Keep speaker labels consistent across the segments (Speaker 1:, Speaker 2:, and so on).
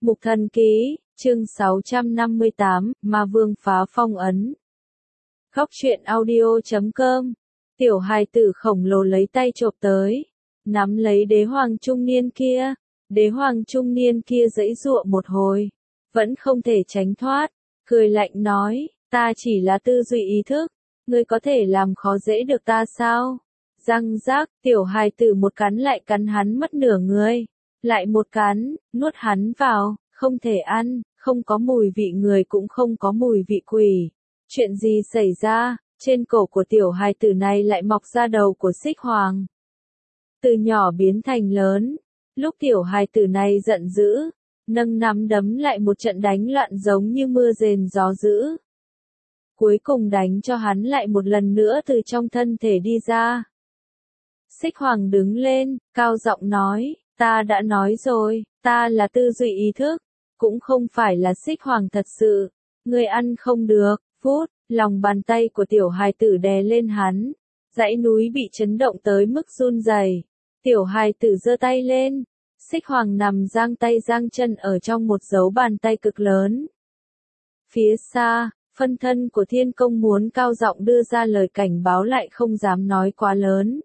Speaker 1: Mục Thần Ký, chương 658, Ma Vương phá phong ấn. Góc truyện audio.com. Tiểu hài tử khổng lồ lấy tay chộp tới, nắm lấy đế hoàng trung niên kia. Đế hoàng trung niên kia giãy giụa một hồi, vẫn không thể tránh thoát, cười lạnh nói, ta chỉ là tư duy ý thức, ngươi có thể làm khó dễ được ta sao? Răng rác, tiểu hài tử một cắn lại cắn hắn mất nửa người, lại một cắn, nuốt hắn vào, không thể ăn, không có mùi vị người cũng không có mùi vị quỷ. Chuyện gì xảy ra? Trên cổ của tiểu hài tử này lại mọc ra đầu của Xích Hoàng. Từ nhỏ biến thành lớn, lúc tiểu hài tử này giận dữ, nâng nắm đấm lại một trận đánh loạn giống như mưa rền gió dữ. Cuối cùng đánh cho hắn lại một lần nữa từ trong thân thể đi ra. Xích Hoàng đứng lên, cao giọng nói, ta đã nói rồi, ta là tư duy ý thức, cũng không phải là Xích Hoàng thật sự, ngươi ăn không được. Phút, lòng bàn tay của tiểu hài tử đè lên hắn, dãy núi bị chấn động tới mức run rẩy. Tiểu hài tử giơ tay lên, Xích Hoàng nằm giang tay giang chân ở trong một dấu bàn tay cực lớn. Phía xa, phân thân của Thiên Công muốn cao giọng đưa ra lời cảnh báo lại không dám nói quá lớn.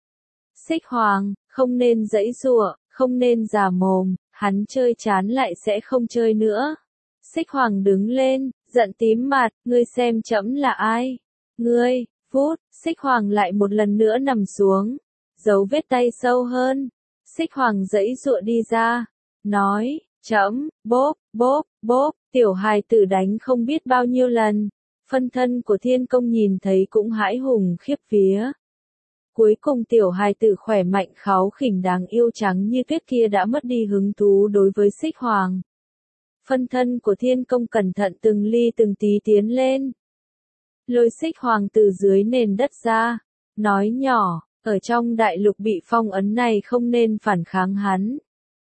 Speaker 1: Xích Hoàng, không nên giãy giụa, không nên già mồm, hắn chơi chán lại sẽ không chơi nữa. Xích Hoàng đứng lên, giận tím mặt, ngươi xem trẫm là ai? Ngươi, phút, Xích Hoàng lại một lần nữa nằm xuống, dấu vết tay sâu hơn. Xích Hoàng giãy giụa đi ra, nói, trẫm, bốp, bốp, bốp, tiểu hài tử đánh không biết bao nhiêu lần. Phân thân của Thiên Công nhìn thấy cũng hãi hùng khiếp vía. Cuối cùng tiểu hài tử khỏe mạnh kháu khỉnh đáng yêu trắng như tuyết kia đã mất đi hứng thú đối với Xích Hoàng. Phân thân của Thiên Công cẩn thận từng ly từng tí tiến lên, lôi Xích Hoàng từ dưới nền đất ra, nói nhỏ, ở trong đại lục bị phong ấn này không nên phản kháng hắn.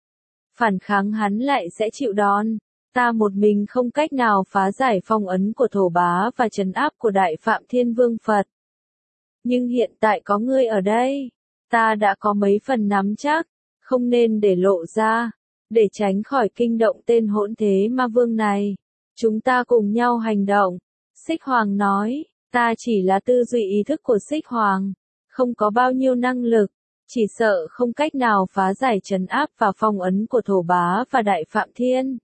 Speaker 1: Phản kháng hắn lại sẽ chịu đòn, ta một mình không cách nào phá giải phong ấn của Thổ Bá và trấn áp của Đại Phạm Thiên Vương Phật. Nhưng hiện tại có ngươi ở đây, ta đã có mấy phần nắm chắc, không nên để lộ ra. Để tránh khỏi kinh động tên hỗn thế ma vương này, chúng ta cùng nhau hành động. Xích Hoàng nói, ta chỉ là tư duy ý thức của Xích Hoàng, không có bao nhiêu năng lực, chỉ sợ không cách nào phá giải trấn áp và phong ấn của Thổ Bá và Đại Phạm Thiên.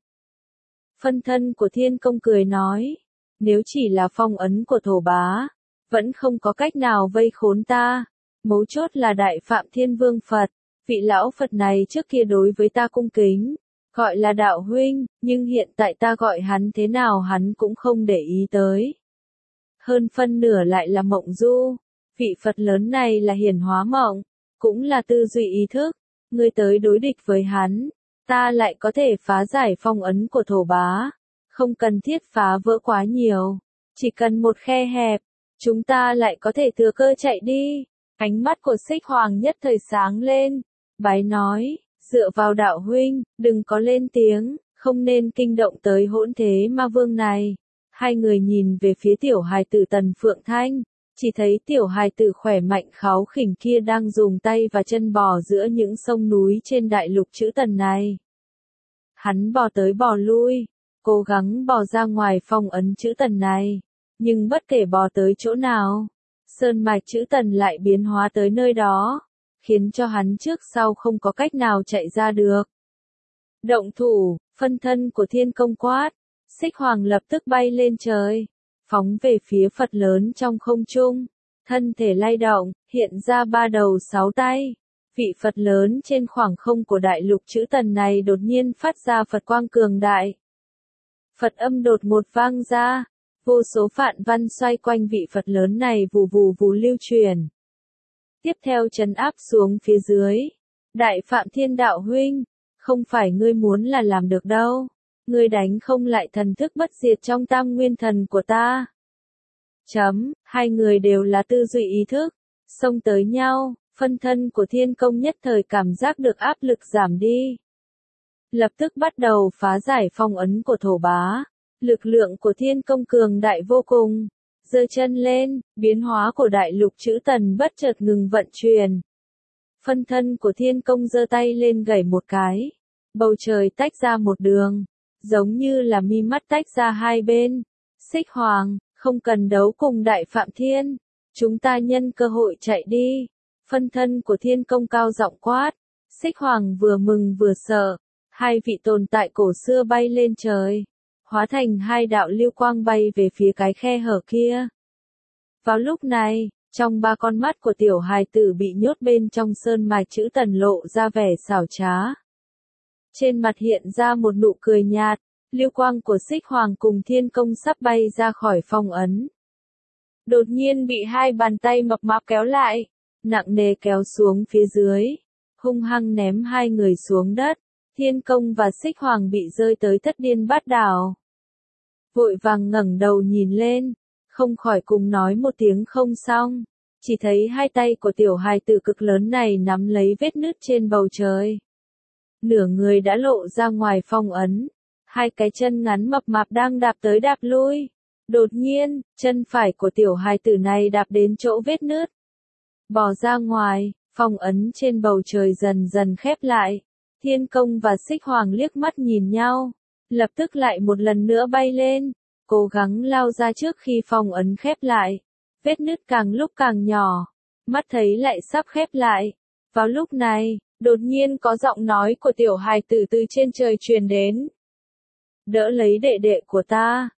Speaker 1: Phân thân của Thiên Công cười nói, nếu chỉ là phong ấn của Thổ Bá, vẫn không có cách nào vây khốn ta, mấu chốt là Đại Phạm Thiên Vương Phật. Vị lão Phật này trước kia đối với ta cung kính, gọi là đạo huynh, nhưng hiện tại ta gọi hắn thế nào hắn cũng không để ý tới. Hơn phân nửa lại là mộng du, vị Phật lớn này là hiển hóa mộng, cũng là tư duy ý thức, ngươi tới đối địch với hắn, ta lại có thể phá giải phong ấn của Thổ Bá, không cần thiết phá vỡ quá nhiều, chỉ cần một khe hẹp, chúng ta lại có thể thừa cơ chạy đi. Ánh mắt của Xích Hoàng nhất thời sáng lên. Bái nói, dựa vào đạo huynh, đừng có lên tiếng, không nên kinh động tới hỗn thế ma vương này. Hai người nhìn về phía tiểu hài tử Tần Phượng Thanh, chỉ thấy tiểu hài tử khỏe mạnh kháu khỉnh kia đang dùng tay và chân bò giữa những sông núi trên đại lục chữ Tần này. Hắn bò tới bò lui, cố gắng bò ra ngoài phong ấn chữ Tần này, nhưng bất kể bò tới chỗ nào, sơn mạch chữ Tần lại biến hóa tới nơi đó, khiến cho hắn trước sau không có cách nào chạy ra được. Động thủ, phân thân của Thiên Công quát, Xích Hoàng lập tức bay lên trời, phóng về phía Phật lớn trong không trung, thân thể lay động, hiện ra ba đầu sáu tay. Vị Phật lớn trên khoảng không của đại lục chữ Tần này đột nhiên phát ra Phật quang cường đại. Phật âm đột ngột vang ra, vô số phạn văn xoay quanh vị Phật lớn này vù vù vù lưu truyền. Tiếp theo trấn áp xuống phía dưới. Đại Phạm Thiên đạo huynh, không phải ngươi muốn là làm được đâu. Ngươi đánh không lại thần thức bất diệt trong tam nguyên thần của ta. Hai người đều là tư duy ý thức, xông tới nhau, phân thân của Thiên Công nhất thời cảm giác được áp lực giảm đi. Lập tức bắt đầu phá giải phong ấn của Thổ Bá. Lực lượng của Thiên Công cường đại vô cùng. Giơ chân lên, biến hóa của đại lục chữ Tần bất chợt ngừng vận chuyển. Phân thân của Thiên Công giơ tay lên gảy một cái. bầu trời tách ra một đường, giống như là mi mắt tách ra hai bên. Xích Hoàng, không cần đấu cùng Đại Phạm Thiên, chúng ta nhân cơ hội chạy đi. Phân thân của Thiên Công cao giọng quát. Xích Hoàng vừa mừng vừa sợ, hai vị tồn tại cổ xưa bay lên trời, hóa thành hai đạo lưu quang bay về phía cái khe hở kia. Vào lúc này, trong ba con mắt của tiểu hài tử bị nhốt bên trong sơn mài chữ Tần lộ ra vẻ xảo trá. Trên mặt hiện ra một nụ cười nhạt, lưu quang của Xích Hoàng cùng Thiên Công sắp bay ra khỏi phong ấn. Đột nhiên bị hai bàn tay mập mạp kéo lại, nặng nề kéo xuống phía dưới, hung hăng ném hai người xuống đất. Thiên Công và Xích Hoàng bị rơi tới thất điên bát đảo. Vội vàng ngẩng đầu nhìn lên, không khỏi cùng nói một tiếng không xong, chỉ thấy hai tay của tiểu hài tử cực lớn này nắm lấy vết nứt trên bầu trời. Nửa người đã lộ ra ngoài phong ấn, hai cái chân ngắn mập mạp đang đạp tới đạp lui. Đột nhiên, chân phải của tiểu hài tử này đạp đến chỗ vết nứt, bò ra ngoài, phong ấn trên bầu trời dần dần khép lại. Thiên Công và Xích Hoàng liếc mắt nhìn nhau, lập tức lại một lần nữa bay lên, cố gắng lao ra trước khi phong ấn khép lại. Vết nứt càng lúc càng nhỏ, mắt thấy lại sắp khép lại. Vào lúc này, đột nhiên có giọng nói của tiểu hài tử từ trên trời truyền đến. Đỡ lấy đệ đệ của ta.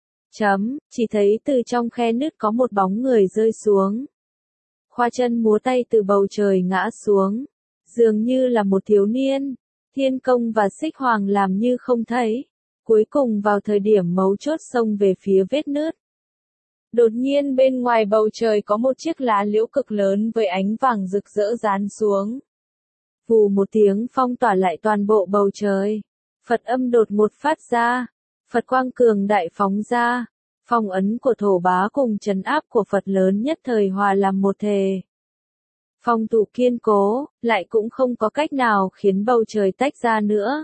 Speaker 1: Chỉ thấy từ trong khe nứt có một bóng người rơi xuống. Khoa chân múa tay từ bầu trời ngã xuống, dường như là một thiếu niên. Thiên Công và Xích Hoàng làm như không thấy, cuối cùng vào thời điểm mấu chốt xông về phía vết nứt. Đột nhiên bên ngoài bầu trời có một chiếc lá liễu cực lớn với ánh vàng rực rỡ giáng xuống. Vù một tiếng phong tỏa lại toàn bộ bầu trời. Phật âm đột ngột phát ra, Phật quang cường đại phóng ra, phong ấn của Thổ Bá cùng trấn áp của Phật lớn nhất thời hòa làm một thể. Phong tụ kiên cố, lại cũng không có cách nào khiến bầu trời tách ra nữa.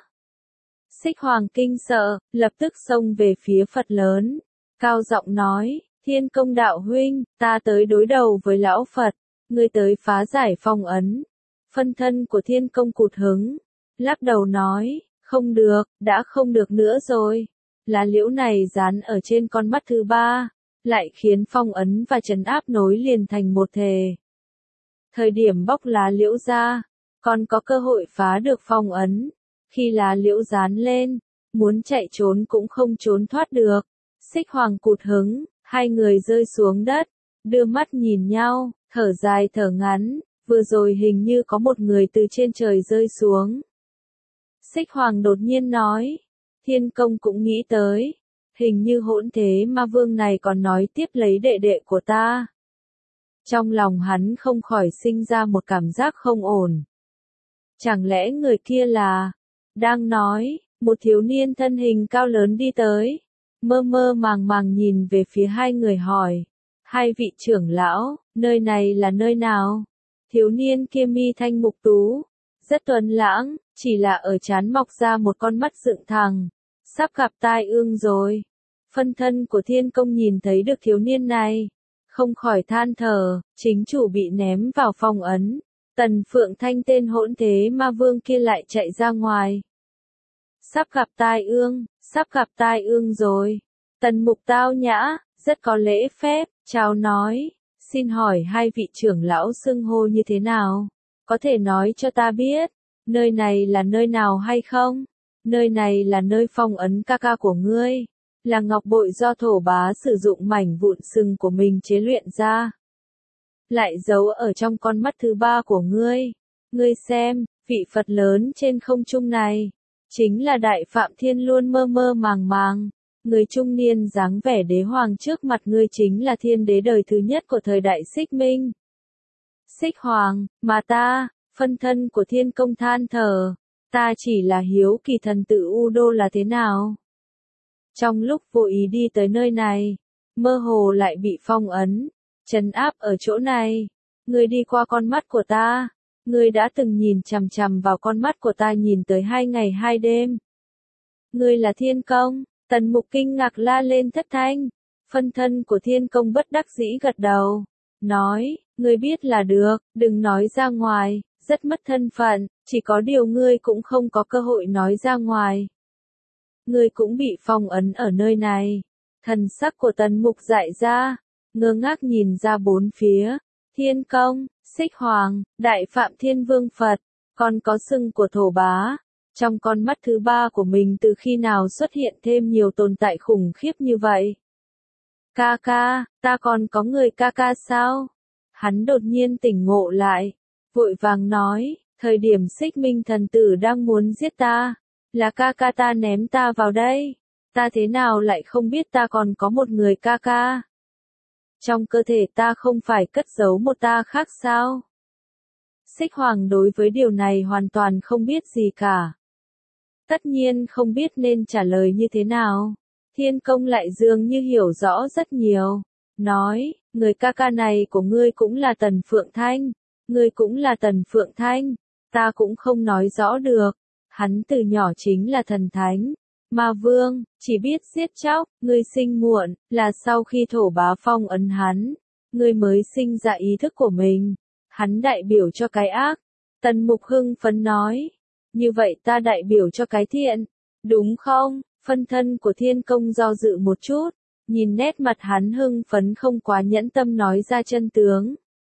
Speaker 1: Xích Hoàng kinh sợ, lập tức xông về phía Phật lớn, cao giọng nói, Thiên Công đạo huynh, ta tới đối đầu với lão Phật, ngươi tới phá giải phong ấn. Phân thân của Thiên Công cụt hứng, lắc đầu nói, không được, đã không được nữa rồi. Lá liễu này dán ở trên con mắt thứ ba, lại khiến phong ấn và trấn áp nối liền thành một thể. Thời điểm bóc lá liễu ra, còn có cơ hội phá được phong ấn. Khi lá liễu dán lên, muốn chạy trốn cũng không trốn thoát được. Xích Hoàng cụt hứng, hai người rơi xuống đất, đưa mắt nhìn nhau, thở dài thở ngắn, vừa rồi hình như có một người từ trên trời rơi xuống. Xích Hoàng đột nhiên nói, Thiên Công cũng nghĩ tới, hình như Hỗn Thế Ma Vương này còn nói tiếp lấy đệ đệ của ta. Trong lòng hắn không khỏi sinh ra một cảm giác không ổn. Chẳng lẽ người kia là... Đang nói, một thiếu niên thân hình cao lớn đi tới, mơ mơ màng màng nhìn về phía hai người hỏi. Hai vị trưởng lão, nơi này là nơi nào? Thiếu niên kia mi thanh mục tú, rất tuấn lãng, chỉ là ở trán mọc ra một con mắt dựng thẳng, sắp gặp tai ương rồi. Phân thân của Thiên Công nhìn thấy được thiếu niên này, không khỏi than thở, chính chủ bị ném vào phong ấn. Tần Phượng Thanh tên Hỗn Thế Ma Vương kia lại chạy ra ngoài. Sắp gặp tai ương rồi. Tần Mục tao nhã, rất có lễ phép, chào nói, xin hỏi hai vị trưởng lão xưng hô như thế nào? Có thể nói cho ta biết, nơi này là nơi nào hay không? Nơi này là nơi phong ấn ca ca của ngươi, là ngọc bội do Thổ Bá sử dụng mảnh vụn sừng của mình chế luyện ra. Lại giấu ở trong con mắt thứ ba của ngươi. Ngươi xem, vị Phật lớn trên không trung này, chính là Đại Phạm Thiên luôn mơ mơ màng màng. Người trung niên dáng vẻ đế hoàng trước mặt ngươi chính là thiên đế đời thứ nhất của thời đại Xích Minh. Xích Hoàng, mà ta, phân thân của Thiên Công than thở, ta chỉ là hiếu kỳ thần tử U Đô là thế nào. Trong lúc vô ý đi tới nơi này, mơ hồ lại bị phong ấn, trấn áp ở chỗ này. Ngươi đi qua con mắt của ta, ngươi đã từng nhìn chằm chằm vào con mắt của ta nhìn tới 2 ngày 2 đêm. Ngươi là Thiên Công. Tần Mục kinh ngạc la lên thất thanh. Phân thân của Thiên Công bất đắc dĩ gật đầu, nói, ngươi biết là được, đừng nói ra ngoài, rất mất thân phận, chỉ có điều ngươi cũng không có cơ hội nói ra ngoài. Ngươi cũng bị phong ấn ở nơi này. Thần sắc của Tần Mục dại ra, ngơ ngác nhìn ra bốn phía, Thiên Công, Xích Hoàng, Đại Phạm Thiên Vương Phật, còn có sừng của Thổ Bá. Trong con mắt thứ ba của mình từ khi nào xuất hiện thêm nhiều tồn tại khủng khiếp như vậy? Ca ca, ta còn có người ca ca sao? Hắn đột nhiên tỉnh ngộ lại, vội vàng nói, thời điểm Xích Minh thần tử đang muốn giết ta, là ca ca ta ném ta vào đây, ta thế nào lại không biết ta còn có một người ca ca? Trong cơ thể ta không phải cất giấu một ta khác sao? Xích Hoàng đối với điều này hoàn toàn không biết gì cả. Tất nhiên không biết nên trả lời như thế nào. Thiên Công lại dường như hiểu rõ rất nhiều. Nói, người ca ca này của ngươi cũng là Tần Phượng Thanh. Ngươi cũng là Tần Phượng Thanh. Ta cũng không nói rõ được. Hắn từ nhỏ chính là thần thánh. Ma Vương, chỉ biết giết chóc. Ngươi sinh muộn, là sau khi Thổ Bá phong ấn hắn. Ngươi mới sinh ra ý thức của mình. Hắn đại biểu cho cái ác. Tần Mục hưng phấn nói. Như vậy ta đại biểu cho cái thiện. Đúng không? Phân thân của Thiên Công do dự một chút. Nhìn nét mặt hắn hưng phấn không quá nhẫn tâm nói ra chân tướng.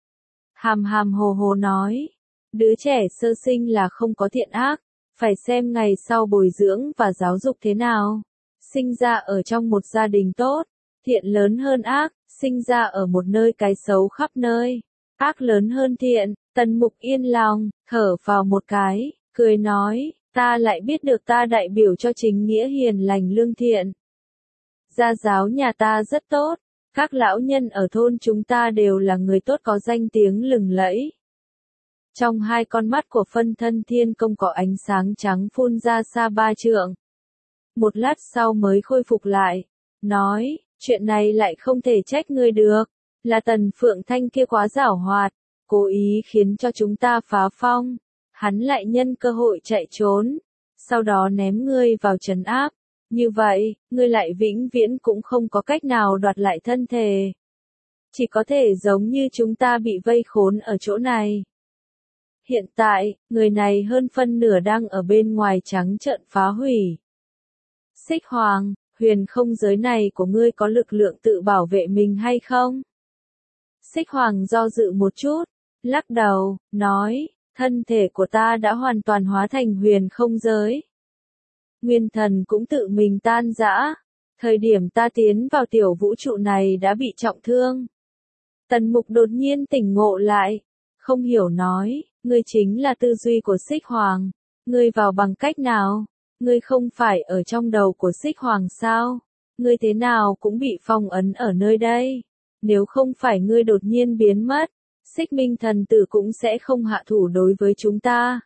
Speaker 1: Hàm hàm hồ hồ nói. Đứa trẻ sơ sinh là không có thiện ác. Phải xem ngày sau bồi dưỡng và giáo dục thế nào. Sinh ra ở trong một gia đình tốt. Thiện lớn hơn ác. Sinh ra ở một nơi cái xấu khắp nơi. Ác lớn hơn thiện. Tần Mục yên lòng, thở vào một cái, cười nói, ta lại biết được ta đại biểu cho chính nghĩa hiền lành lương thiện. Gia giáo nhà ta rất tốt, các lão nhân ở thôn chúng ta đều là người tốt có danh tiếng lừng lẫy. Trong hai con mắt của phân thân Thiên Công có ánh sáng trắng phun ra xa 3 trượng. Một lát sau mới khôi phục lại, nói, chuyện này lại không thể trách ngươi được, là Tần Phượng Thanh kia quá giảo hoạt, cố ý khiến cho chúng ta phá phong. Hắn lại nhân cơ hội chạy trốn, sau đó ném ngươi vào trấn áp. Như vậy, ngươi lại vĩnh viễn cũng không có cách nào đoạt lại thân thể. Chỉ có thể giống như chúng ta bị vây khốn ở chỗ này. Hiện tại, người này hơn phân nửa đang ở bên ngoài trắng trợn phá hủy. Xích Hoàng, huyền không giới này của ngươi có lực lượng tự bảo vệ mình hay không? Xích Hoàng do dự một chút, lắc đầu, nói, thân thể của ta đã hoàn toàn hóa thành huyền không giới. Nguyên thần cũng tự mình tan rã. Thời điểm ta tiến vào tiểu vũ trụ này đã bị trọng thương. Tần Mục đột nhiên tỉnh ngộ lại. Không hiểu nói, ngươi chính là tư duy của Xích Hoàng. Ngươi vào bằng cách nào? Ngươi không phải ở trong đầu của Xích Hoàng sao? Ngươi thế nào cũng bị phong ấn ở nơi đây. Nếu không phải ngươi đột nhiên biến mất, Xích Minh thần tử cũng sẽ không hạ thủ đối với chúng ta.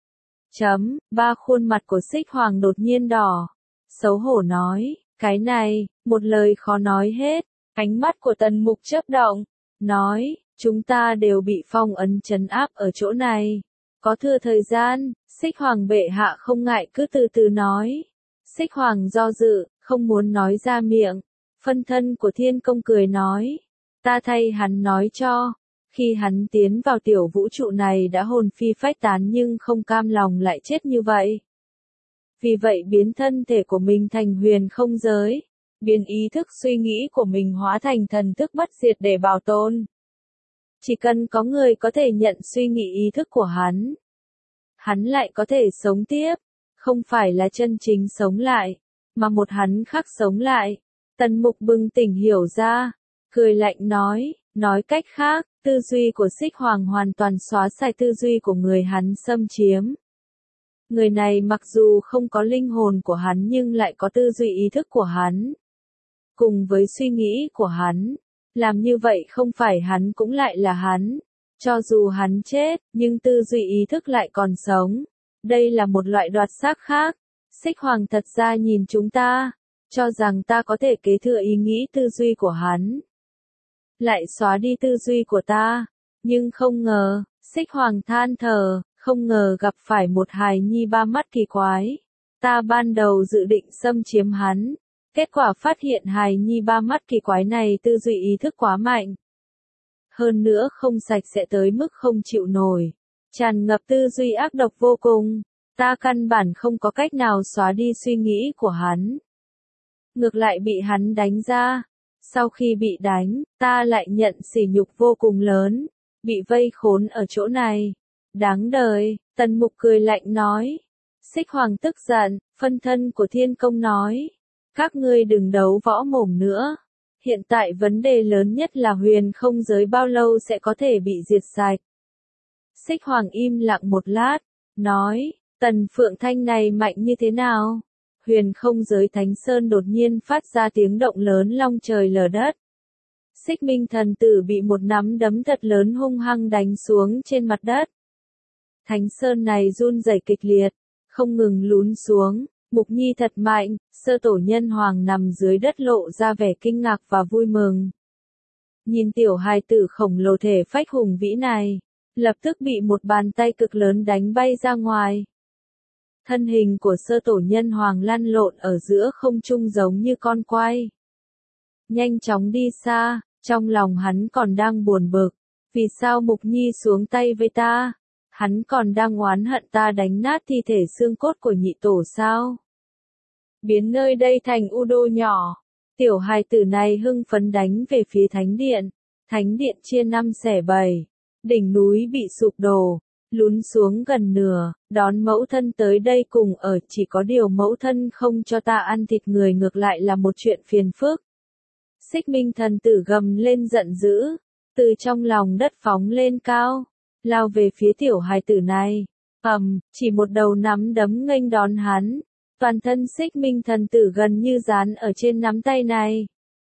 Speaker 1: Ba khuôn mặt của Xích Hoàng đột nhiên đỏ. Xấu hổ nói, cái này, một lời khó nói hết. Ánh mắt của Tần Mục chớp động, nói, chúng ta đều bị phong ấn trấn áp ở chỗ này. Có thừa thời gian, Xích Hoàng bệ hạ không ngại cứ từ từ nói. Xích Hoàng do dự, không muốn nói ra miệng. Phân thân của Thiên Công cười nói, ta thay hắn nói cho. Khi hắn tiến vào tiểu vũ trụ này đã hồn phi phách tán nhưng không cam lòng lại chết như vậy. Vì vậy biến thân thể của mình thành huyền không giới, biến ý thức suy nghĩ của mình hóa thành thần thức bất diệt để bảo tồn. Chỉ cần có người có thể nhận suy nghĩ ý thức của hắn lại có thể sống tiếp, không phải là chân chính sống lại, mà một hắn khác sống lại. Tần Mục bừng tỉnh hiểu ra, cười lạnh nói cách khác, tư duy của Xích Hoàng hoàn toàn xóa sạch tư duy của người hắn xâm chiếm. Người này mặc dù không có linh hồn của hắn nhưng lại có tư duy ý thức của hắn. Cùng với suy nghĩ của hắn, làm như vậy không phải hắn cũng lại là hắn. Cho dù hắn chết, nhưng tư duy ý thức lại còn sống. Đây là một loại đoạt xác khác. Xích Hoàng thật ra nhìn chúng ta, cho rằng ta có thể kế thừa ý nghĩ tư duy của hắn. Lại xóa đi tư duy của ta. Nhưng không ngờ, Xích Hoàng than thở, không ngờ gặp phải một hài nhi ba mắt kỳ quái. Ta ban đầu dự định xâm chiếm hắn. Kết quả phát hiện hài nhi ba mắt kỳ quái này tư duy ý thức quá mạnh. Hơn nữa không sạch sẽ tới mức không chịu nổi. tràn ngập tư duy ác độc vô cùng. Ta căn bản không có cách nào xóa đi suy nghĩ của hắn. Ngược lại bị hắn đánh ra. Sau khi bị đánh, ta lại nhận sỉ nhục vô cùng lớn, bị vây khốn ở chỗ này. Đáng đời, Tần Mục cười lạnh nói. Xích Hoàng tức giận, phân thân của Thiên Công nói. Các ngươi đừng đấu võ mồm nữa. Hiện tại vấn đề lớn nhất là huyền không giới bao lâu sẽ có thể bị diệt sạch. Xích Hoàng im lặng một lát, nói, Tần Phượng Thanh này mạnh như thế nào? Huyền không giới Thánh Sơn đột nhiên phát ra tiếng động lớn long trời lở đất. Xích Minh thần tử bị một nắm đấm thật lớn hung hăng đánh xuống trên mặt đất. Thánh Sơn này run rẩy kịch liệt, không ngừng lún xuống. Mục Nhi thật mạnh, Sơ Tổ Nhân Hoàng nằm dưới đất lộ ra vẻ kinh ngạc và vui mừng. Nhìn tiểu hài tử khổng lồ thể phách hùng vĩ này, lập tức bị một bàn tay cực lớn đánh bay ra ngoài. Thân hình của Sơ Tổ Nhân Hoàng lăn lộn ở giữa không trung giống như con quay. Nhanh chóng đi xa, trong lòng hắn còn đang buồn bực. Vì sao Mục Nhi xuống tay với ta? Hắn còn đang oán hận ta đánh nát thi thể xương cốt của nhị tổ sao? Biến nơi đây thành u đô nhỏ. Tiểu hài tử này hưng phấn đánh về phía thánh điện. Thánh điện chia 5 xẻ 7. Đỉnh núi bị sụp đổ, lún xuống gần nửa, đón mẫu thân tới đây cùng ở, chỉ có điều mẫu thân không cho ta ăn thịt người ngược lại là một chuyện phiền phức. Xích Minh thần tử gầm lên giận dữ, từ trong lòng đất phóng lên cao, lao về phía tiểu hài tử này. Chỉ một đầu nắm đấm nghênh đón hắn, toàn thân Xích Minh thần tử gần như dán ở trên nắm tay này.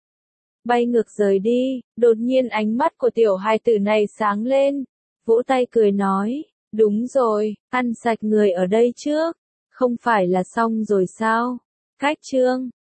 Speaker 1: Bay ngược rời đi, đột nhiên ánh mắt của tiểu hài tử này sáng lên, vỗ tay cười nói, đúng rồi, ăn sạch người ở đây trước, không phải là xong rồi sao? Cách chương